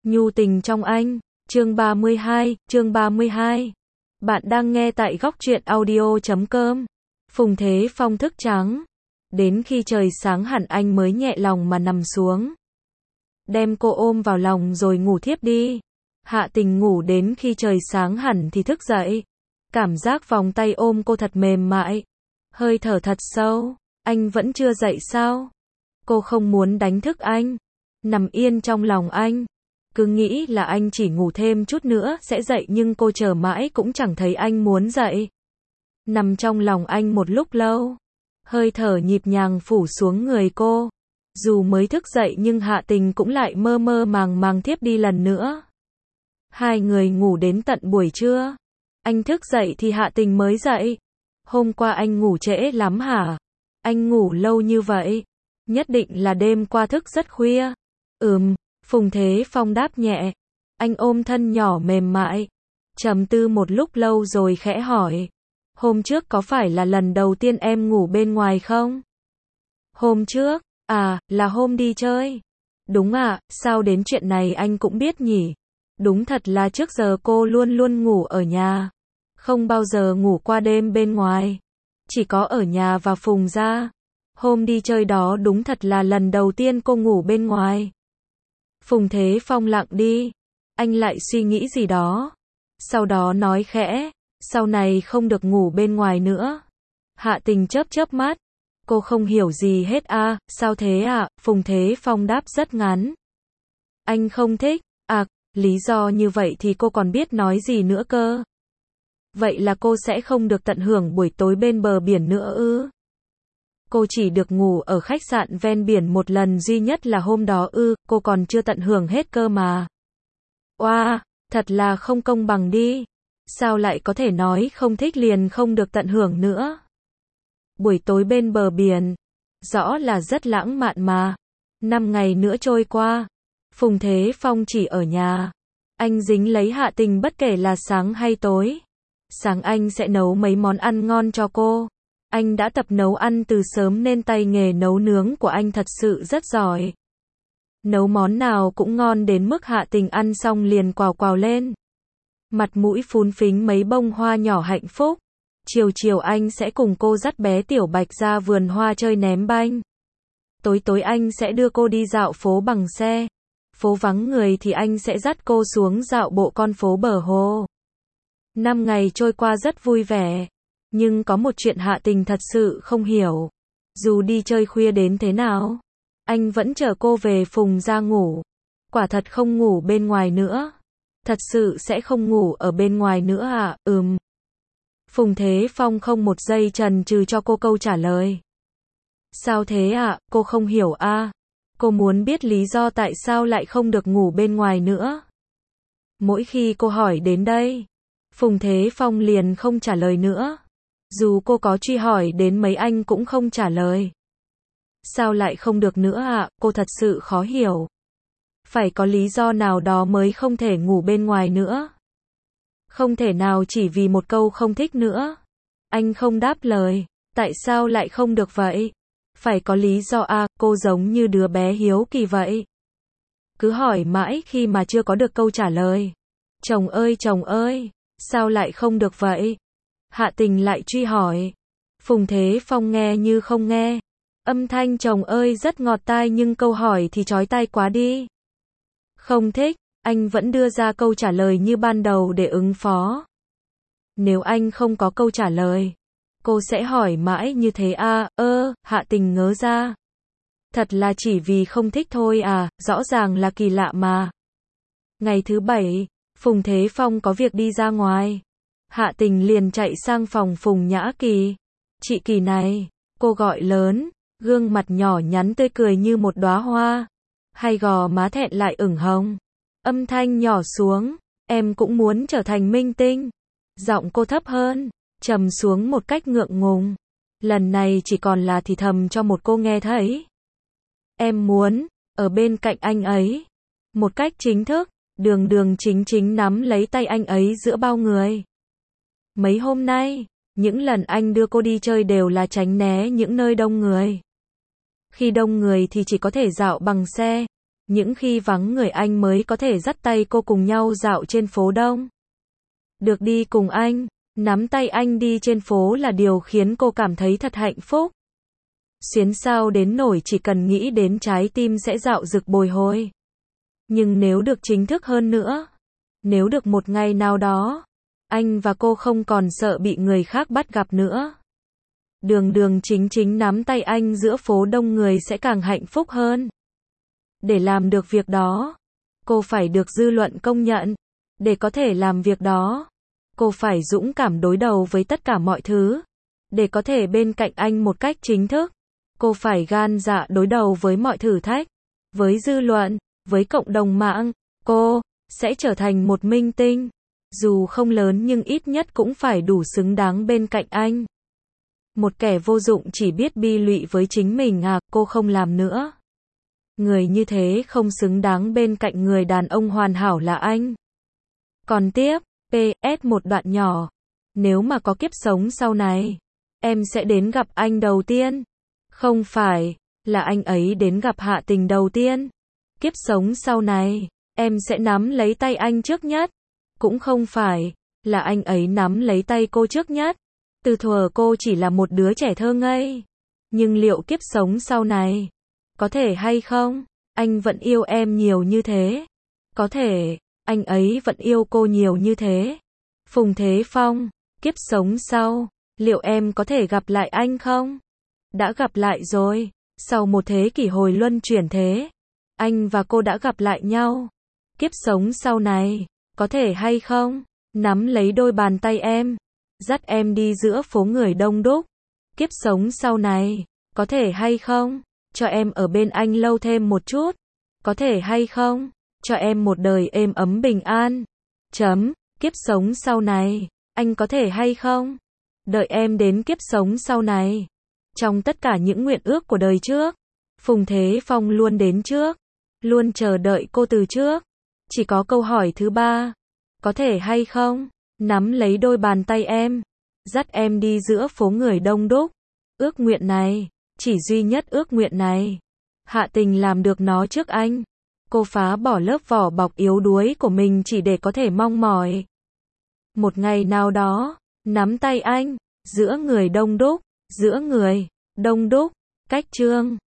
Nhu tình trong anh, chương 32. Bạn đang nghe tại góc truyện audio.com. Phùng Thế Phong thức trắng. Đến khi trời sáng hẳn anh mới nhẹ lòng mà nằm xuống. Đem cô ôm vào lòng rồi ngủ thiếp đi. Hạ Tình ngủ đến khi trời sáng hẳn thì thức dậy. Cảm giác vòng tay ôm cô thật mềm mại. Hơi thở thật sâu. Anh vẫn chưa dậy sao? Cô không muốn đánh thức anh. Nằm yên trong lòng anh. Cứ nghĩ là anh chỉ ngủ thêm chút nữa sẽ dậy nhưng cô chờ mãi cũng chẳng thấy anh muốn dậy. Nằm trong lòng anh một lúc lâu. Hơi thở nhịp nhàng phủ xuống người cô. Dù mới thức dậy nhưng Hạ Tình cũng lại mơ mơ màng màng thiếp đi lần nữa. Hai người ngủ đến tận buổi trưa. Anh thức dậy thì Hạ Tình mới dậy. Hôm qua anh ngủ trễ lắm hả? Anh ngủ lâu như vậy. Nhất định là đêm qua thức rất khuya. Phùng Thế Phong đáp nhẹ. Anh ôm thân nhỏ mềm mại. Trầm tư một lúc lâu rồi khẽ hỏi. Hôm trước có phải là lần đầu tiên em ngủ bên ngoài không? Hôm trước? À, là hôm đi chơi. Đúng ạ, sao đến chuyện này anh cũng biết nhỉ? Đúng thật là trước giờ cô luôn luôn ngủ ở nhà. Không bao giờ ngủ qua đêm bên ngoài. Chỉ có ở nhà và Phùng ra. Hôm đi chơi đó đúng thật là lần đầu tiên cô ngủ bên ngoài. Phùng Thế Phong lặng đi. Anh lại suy nghĩ gì đó. Sau đó nói khẽ. Sau này không được ngủ bên ngoài nữa. Hạ Tình chớp mắt. Cô không hiểu gì hết à, sao thế à? Phùng Thế Phong đáp rất ngắn. Anh không thích. À, lý do như vậy thì cô còn biết nói gì nữa cơ. Vậy là cô sẽ không được tận hưởng buổi tối bên bờ biển nữa ư? Cô chỉ được ngủ ở khách sạn ven biển một lần duy nhất là hôm đó ư, cô còn chưa tận hưởng hết cơ mà. Oa, thật là không công bằng đi. Sao lại có thể nói không thích liền không được tận hưởng nữa? Buổi tối bên bờ biển, rõ là rất lãng mạn mà. 5 ngày nữa trôi qua, Phùng Thế Phong chỉ ở nhà. Anh dính lấy Hạ Tình bất kể là sáng hay tối. Sáng anh sẽ nấu mấy món ăn ngon cho cô. Anh đã tập nấu ăn từ sớm nên tay nghề nấu nướng của anh thật sự rất giỏi. Nấu món nào cũng ngon đến mức Hạ Tình ăn xong liền quào quào lên. Mặt mũi phún phính mấy bông hoa nhỏ hạnh phúc. Chiều anh sẽ cùng cô dắt bé Tiểu Bạch ra vườn hoa chơi ném banh. Tối anh sẽ đưa cô đi dạo phố bằng xe. Phố vắng người thì anh sẽ dắt cô xuống dạo bộ con phố bờ hồ. 5 ngày trôi qua rất vui vẻ. Nhưng có một chuyện Hạ Tình thật sự không hiểu. Dù đi chơi khuya đến thế nào, anh vẫn chở cô về Phùng ra ngủ. Quả thật không ngủ bên ngoài nữa. Thật sự sẽ không ngủ ở bên ngoài nữa à? Phùng Thế Phong không một giây chần chừ cho cô câu trả lời. Sao thế ạ? Cô không hiểu à? Cô muốn biết lý do tại sao lại không được ngủ bên ngoài nữa. Mỗi khi cô hỏi đến đây, Phùng Thế Phong liền không trả lời nữa. Dù cô có truy hỏi đến mấy anh cũng không trả lời. Sao lại không được nữa ạ? Cô thật sự khó hiểu. Phải có lý do nào đó mới không thể ngủ bên ngoài nữa. Không thể nào chỉ vì một câu không thích nữa. Anh không đáp lời. Tại sao lại không được vậy? Phải có lý do à? Cô giống như đứa bé hiếu kỳ vậy. Cứ hỏi mãi khi mà chưa có được câu trả lời. Chồng ơi, sao lại không được vậy? Hạ Tình lại truy hỏi. Phùng Thế Phong nghe như không nghe. Âm thanh chồng ơi rất ngọt tai nhưng câu hỏi thì chói tai quá đi. Không thích, anh vẫn đưa ra câu trả lời như ban đầu để ứng phó. Nếu anh không có câu trả lời, cô sẽ hỏi mãi như thế à? Hạ Tình ngớ ra. Thật là chỉ vì không thích thôi à? Rõ ràng là kỳ lạ mà. Ngày thứ 7, Phùng Thế Phong có việc đi ra ngoài. Hạ Tình liền chạy sang phòng Phùng Nhã Kỳ. Chị Kỳ này, cô gọi lớn, gương mặt nhỏ nhắn tươi cười như một đóa hoa. Hay gò má thẹn lại ửng hồng. Âm thanh nhỏ xuống, em cũng muốn trở thành minh tinh. Giọng cô thấp hơn, trầm xuống một cách ngượng ngùng. Lần này chỉ còn là thì thầm cho một cô nghe thấy. Em muốn, ở bên cạnh anh ấy. Một cách chính thức, đường chính nắm lấy tay anh ấy giữa bao người. Mấy hôm nay, những lần anh đưa cô đi chơi đều là tránh né những nơi đông người. Khi đông người thì chỉ có thể dạo bằng xe. Những khi vắng người anh mới có thể dắt tay cô cùng nhau dạo trên phố Đông. Được đi cùng anh, nắm tay anh đi trên phố là điều khiến cô cảm thấy thật hạnh phúc. Xuyến sao đến nổi chỉ cần nghĩ đến trái tim sẽ dạo dực bồi hồi. Nhưng nếu được chính thức hơn nữa, nếu được một ngày nào đó, anh và cô không còn sợ bị người khác bắt gặp nữa. Đường đường chính chính nắm tay anh giữa phố đông người sẽ càng hạnh phúc hơn. Để làm được việc đó, cô phải được dư luận công nhận. Để có thể làm việc đó, cô phải dũng cảm đối đầu với tất cả mọi thứ. Để có thể bên cạnh anh một cách chính thức, cô phải gan dạ đối đầu với mọi thử thách, với dư luận, với cộng đồng mạng. Cô sẽ trở thành một minh tinh, dù không lớn nhưng ít nhất cũng phải đủ xứng đáng bên cạnh anh. Một kẻ vô dụng chỉ biết bi lụy với chính mình à, cô không làm nữa. Người như thế không xứng đáng bên cạnh người đàn ông hoàn hảo là anh. Còn tiếp, PS một đoạn nhỏ. Nếu mà có kiếp sống sau này, em sẽ đến gặp anh đầu tiên. Không phải là anh ấy đến gặp Hạ Tình đầu tiên. Kiếp sống sau này, em sẽ nắm lấy tay anh trước nhất. Cũng không phải là anh ấy nắm lấy tay cô trước nhất. Từ thuở cô chỉ là một đứa trẻ thơ ngây. Nhưng liệu kiếp sống sau này, có thể hay không, anh vẫn yêu em nhiều như thế? Có thể, anh ấy vẫn yêu cô nhiều như thế. Phùng Thế Phong, kiếp sống sau, liệu em có thể gặp lại anh không? Đã gặp lại rồi, sau một thế kỷ hồi luân chuyển thế, anh và cô đã gặp lại nhau. Kiếp sống sau này, có thể hay không, nắm lấy đôi bàn tay em, dắt em đi giữa phố người đông đúc. Kiếp sống sau này, có thể hay không, cho em ở bên anh lâu thêm một chút. Có thể hay không, cho em một đời êm ấm bình an. Kiếp sống sau này, anh có thể hay không, đợi em đến kiếp sống sau này. Trong tất cả những nguyện ước của đời trước, Phùng Thế Phong luôn đến trước, luôn chờ đợi cô từ trước. Chỉ có câu hỏi thứ ba, có thể hay không, nắm lấy đôi bàn tay em, dắt em đi giữa phố người đông đúc. Ước nguyện này, chỉ duy nhất ước nguyện này, Hạ Tình làm được nó trước anh. Cô phá bỏ lớp vỏ bọc yếu đuối của mình chỉ để có thể mong mỏi một ngày nào đó, nắm tay anh, giữa người đông đúc, giữa người đông đúc. Cách chương